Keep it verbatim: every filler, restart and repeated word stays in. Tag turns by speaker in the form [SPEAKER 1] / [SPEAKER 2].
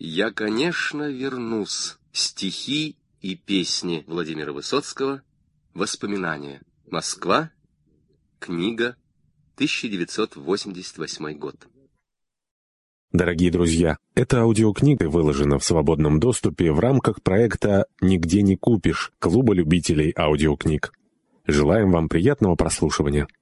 [SPEAKER 1] Я, конечно, вернусь. Стихи и песни Владимира Высоцкого. Воспоминания. Москва. Книга. тысяча девятьсот восемьдесят восьмой год.
[SPEAKER 2] Дорогие друзья, эта аудиокнига выложена в свободном доступе в рамках проекта «Нигде не купишь» Клуба любителей аудиокниг. Желаем вам приятного прослушивания.